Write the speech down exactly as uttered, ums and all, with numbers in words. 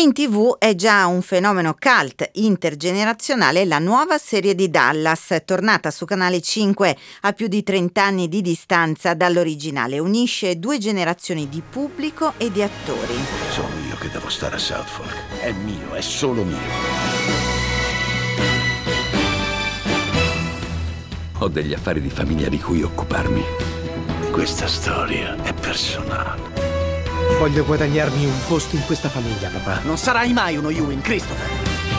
in tivù è già un fenomeno cult intergenerazionale la nuova serie di Dallas, tornata su Canale cinque a più di trenta anni di distanza dall'originale. Unisce due generazioni di pubblico e di attori. Sono io che devo stare a South Fork. È mio, è solo mio. Ho degli affari di famiglia di cui occuparmi. Questa storia è personale. Voglio guadagnarmi un posto in questa famiglia, papà. Non sarai mai uno Ewing, Christopher.